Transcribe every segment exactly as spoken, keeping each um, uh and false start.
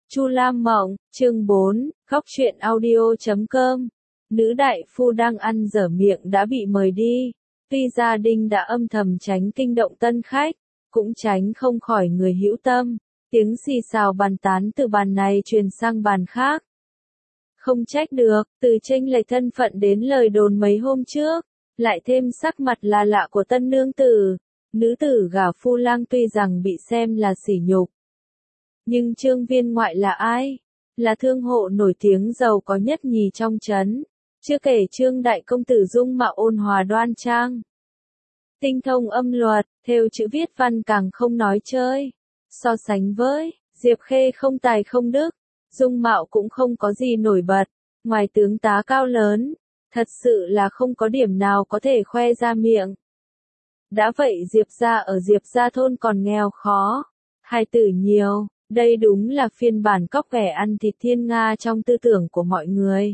Chu Lam Mộng, chương bốn, khóc chuyện audio chấm com. Nữ đại phu đang ăn dở miệng đã bị mời đi. Tuy gia đình đã âm thầm tránh kinh động tân khách, cũng tránh không khỏi người hữu tâm. Tiếng xì xào bàn tán từ bàn này truyền sang bàn khác. Không trách được, từ chênh lệch thân phận đến lời đồn mấy hôm trước, lại thêm sắc mặt là lạ của tân nương tử. Nữ tử gả phu lang tuy rằng bị xem là sỉ nhục, nhưng Trương Viên Ngoại là ai? Là thương hộ nổi tiếng giàu có nhất nhì trong trấn. Chưa kể Trương đại công tử dung mạo ôn hòa đoan trang, tinh thông âm luật, thêu chữ viết văn càng không nói chơi. So sánh với Diệp Khê không tài không đức, dung mạo cũng không có gì nổi bật, ngoài tướng tá cao lớn, thật sự là không có điểm nào có thể khoe ra miệng. Đã vậy Diệp gia ở Diệp gia thôn còn nghèo khó, hài tử nhiều. Đây đúng là phiên bản cóc ghẻ ăn thịt thiên nga trong tư tưởng của mọi người.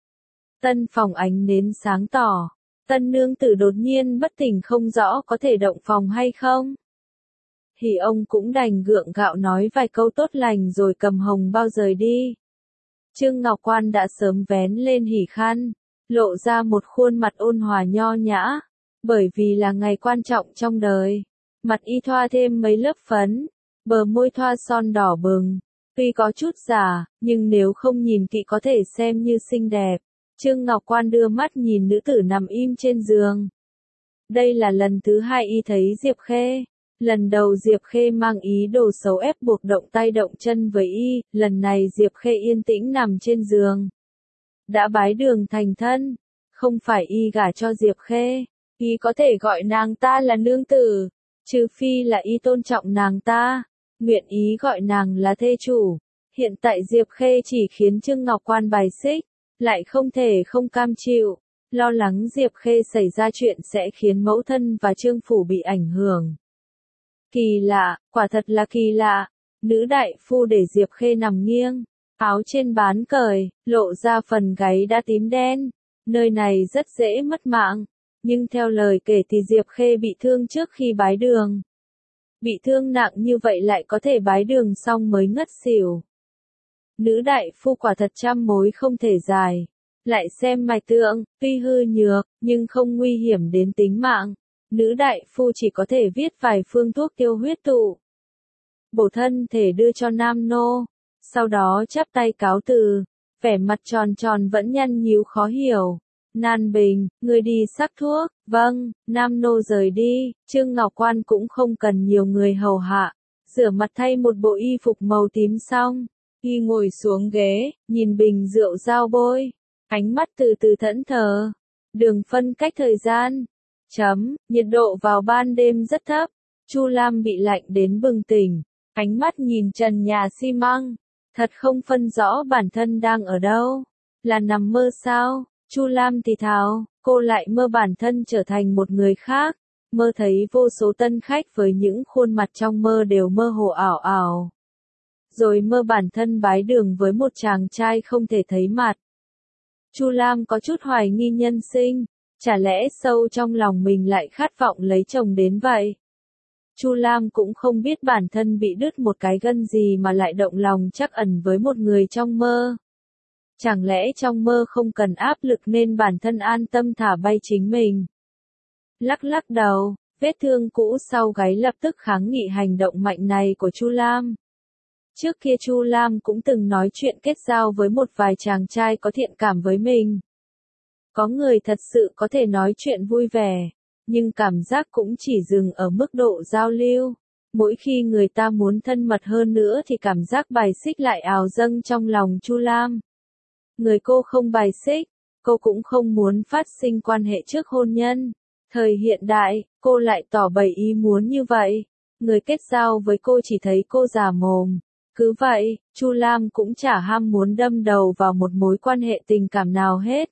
Tân phòng ánh nến sáng tỏ. Tân nương tử đột nhiên bất tỉnh không rõ có thể động phòng hay không. Thì ông cũng đành gượng gạo nói vài câu tốt lành rồi cầm hồng bao rời đi. Trương Ngọc Quan đã sớm vén lên hỉ khăn, lộ ra một khuôn mặt ôn hòa nho nhã. Bởi vì là ngày quan trọng trong đời, mặt y thoa thêm mấy lớp phấn. Bờ môi thoa son đỏ bừng, tuy có chút già, nhưng nếu không nhìn kỹ có thể xem như xinh đẹp. Trương Ngọc Quan đưa mắt nhìn nữ tử nằm im trên giường. Đây là lần thứ hai y thấy Diệp Khê. Lần đầu Diệp Khê mang ý đồ xấu ép buộc động tay động chân với y, lần này Diệp Khê yên tĩnh nằm trên giường. Đã bái đường thành thân, không phải y gả cho Diệp Khê, y có thể gọi nàng ta là nương tử, trừ phi là y tôn trọng nàng ta. Nguyện ý gọi nàng là thê chủ. Hiện tại Diệp Khê chỉ khiến Trương Ngọc Quan bài xích, lại không thể không cam chịu, lo lắng Diệp Khê xảy ra chuyện sẽ khiến mẫu thân và Trương phủ bị ảnh hưởng. Kỳ lạ, quả thật là kỳ lạ. Nữ đại phu để Diệp Khê nằm nghiêng, áo trên bán cởi, lộ ra phần gáy đã tím đen. Nơi này rất dễ mất mạng, nhưng theo lời kể thì Diệp Khê bị thương trước khi bái đường. Bị thương nặng như vậy lại có thể bái đường xong mới ngất xỉu. Nữ đại phu quả thật trăm mối không thể giải. Lại xem mạch tượng, tuy hư nhược, nhưng không nguy hiểm đến tính mạng. Nữ đại phu chỉ có thể viết vài phương thuốc tiêu huyết tụ, bổ thân thể đưa cho nam nô. Sau đó chắp tay cáo từ, vẻ mặt tròn tròn vẫn nhăn nhíu khó hiểu. Nan Bình, người đi sắc thuốc, vâng, nam nô rời đi. Trương Ngọc Quan cũng không cần nhiều người hầu hạ, rửa mặt thay một bộ y phục màu tím xong, y ngồi xuống ghế, nhìn bình rượu giao bôi, ánh mắt từ từ thẫn thờ. Đường phân cách thời gian, chấm, nhiệt độ vào ban đêm rất thấp, Chu Lam bị lạnh đến bừng tỉnh, ánh mắt nhìn trần nhà xi măng, thật không phân rõ bản thân đang ở đâu, là nằm mơ sao? Chu Lam thì thào, cô lại mơ bản thân trở thành một người khác, mơ thấy vô số tân khách với những khuôn mặt trong mơ đều mơ hồ ảo ảo. Rồi mơ bản thân bái đường với một chàng trai không thể thấy mặt. Chu Lam có chút hoài nghi nhân sinh, chả lẽ sâu trong lòng mình lại khát vọng lấy chồng đến vậy? Chu Lam cũng không biết bản thân bị đứt một cái gân gì mà lại động lòng trắc ẩn với một người trong mơ. Chẳng lẽ trong mơ không cần áp lực nên bản thân an tâm thả bay chính mình? Lắc lắc đầu, vết thương cũ sau gáy lập tức kháng nghị hành động mạnh này của Chu Lam. Trước kia Chu Lam cũng từng nói chuyện kết giao với một vài chàng trai có thiện cảm với mình. Có người thật sự có thể nói chuyện vui vẻ, nhưng cảm giác cũng chỉ dừng ở mức độ giao lưu. Mỗi khi người ta muốn thân mật hơn nữa thì cảm giác bài xích lại ào dâng trong lòng Chu Lam. Người cô không bài xích, cô cũng không muốn phát sinh quan hệ trước hôn nhân. Thời hiện đại, cô lại tỏ bày ý muốn như vậy. Người kết giao với cô chỉ thấy cô già mồm. Cứ vậy, Chu Lam cũng chả ham muốn đâm đầu vào một mối quan hệ tình cảm nào hết.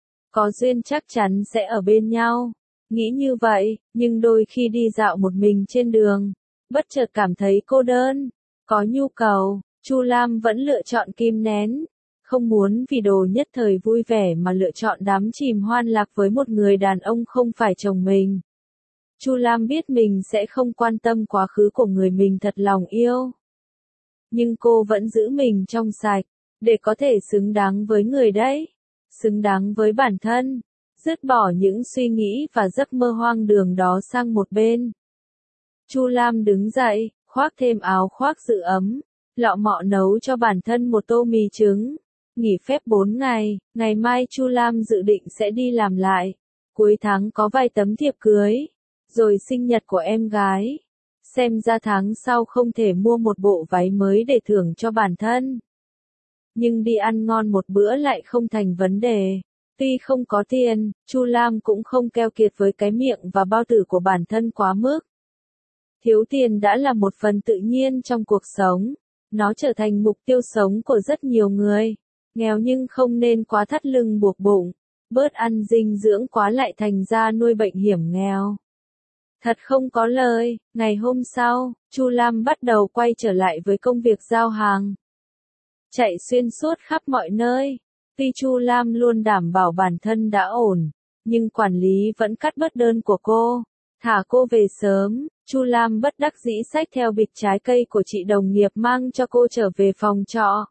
Có duyên chắc chắn sẽ ở bên nhau. Nghĩ như vậy, nhưng đôi khi đi dạo một mình trên đường, bất chợt cảm thấy cô đơn, có nhu cầu, Chu Lam vẫn lựa chọn kìm nén. Không muốn vì đồ nhất thời vui vẻ mà lựa chọn đắm chìm hoan lạc với một người đàn ông không phải chồng mình. Chu Lam biết mình sẽ không quan tâm quá khứ của người mình thật lòng yêu. Nhưng cô vẫn giữ mình trong sạch, để có thể xứng đáng với người đấy, xứng đáng với bản thân, dứt bỏ những suy nghĩ và giấc mơ hoang đường đó sang một bên. Chu Lam đứng dậy, khoác thêm áo khoác giữ ấm, lọ mọ nấu cho bản thân một tô mì trứng. Nghỉ phép bốn ngày, ngày mai Chu Lam dự định sẽ đi làm lại. Cuối tháng có vài tấm thiệp cưới, rồi sinh nhật của em gái. Xem ra tháng sau không thể mua một bộ váy mới để thưởng cho bản thân. Nhưng đi ăn ngon một bữa lại không thành vấn đề. Tuy không có tiền, Chu Lam cũng không keo kiệt với cái miệng và bao tử của bản thân quá mức. Thiếu tiền đã là một phần tự nhiên trong cuộc sống. Nó trở thành mục tiêu sống của rất nhiều người. Nghèo nhưng không nên quá thắt lưng buộc bụng. Bớt ăn dinh dưỡng quá lại thành ra nuôi bệnh hiểm nghèo. Thật không có lời. Ngày hôm sau, Chu Lam bắt đầu quay trở lại với công việc giao hàng. Chạy xuyên suốt khắp mọi nơi. Tuy Chu Lam luôn đảm bảo bản thân đã ổn, nhưng quản lý vẫn cắt bớt đơn của cô, thả cô về sớm. Chu Lam bất đắc dĩ xách theo bịch trái cây của chị đồng nghiệp mang cho cô trở về phòng trọ.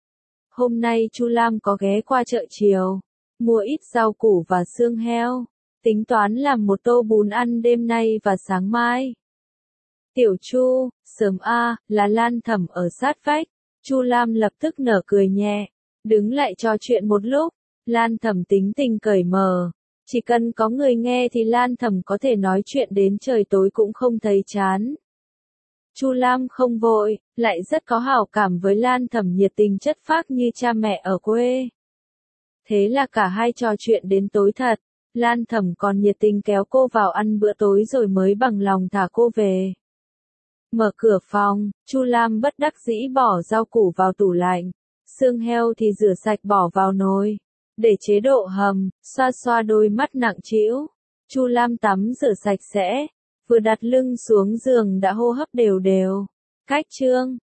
Hôm nay Chu Lam có ghé qua chợ chiều, mua ít rau củ và xương heo, tính toán làm một tô bún ăn đêm nay và sáng mai. Tiểu Chu, sớm a, là Lan Thẩm ở sát vách. Chu Lam lập tức nở cười nhẹ, đứng lại trò chuyện một lúc. Lan Thẩm tính tình cởi mở, chỉ cần có người nghe thì Lan Thẩm có thể nói chuyện đến trời tối cũng không thấy chán. Chu Lam không vội, lại rất có hảo cảm với Lan Thẩm nhiệt tình chất phác như cha mẹ ở quê. Thế là cả hai trò chuyện đến tối thật. Lan Thẩm còn nhiệt tình kéo cô vào ăn bữa tối rồi mới bằng lòng thả cô về. Mở cửa phòng, Chu Lam bất đắc dĩ bỏ rau củ vào tủ lạnh, xương heo thì rửa sạch bỏ vào nồi, để chế độ hầm, xoa xoa đôi mắt nặng trĩu. Chu Lam tắm rửa sạch sẽ, vừa đặt lưng xuống giường đã hô hấp đều đều. Cách chương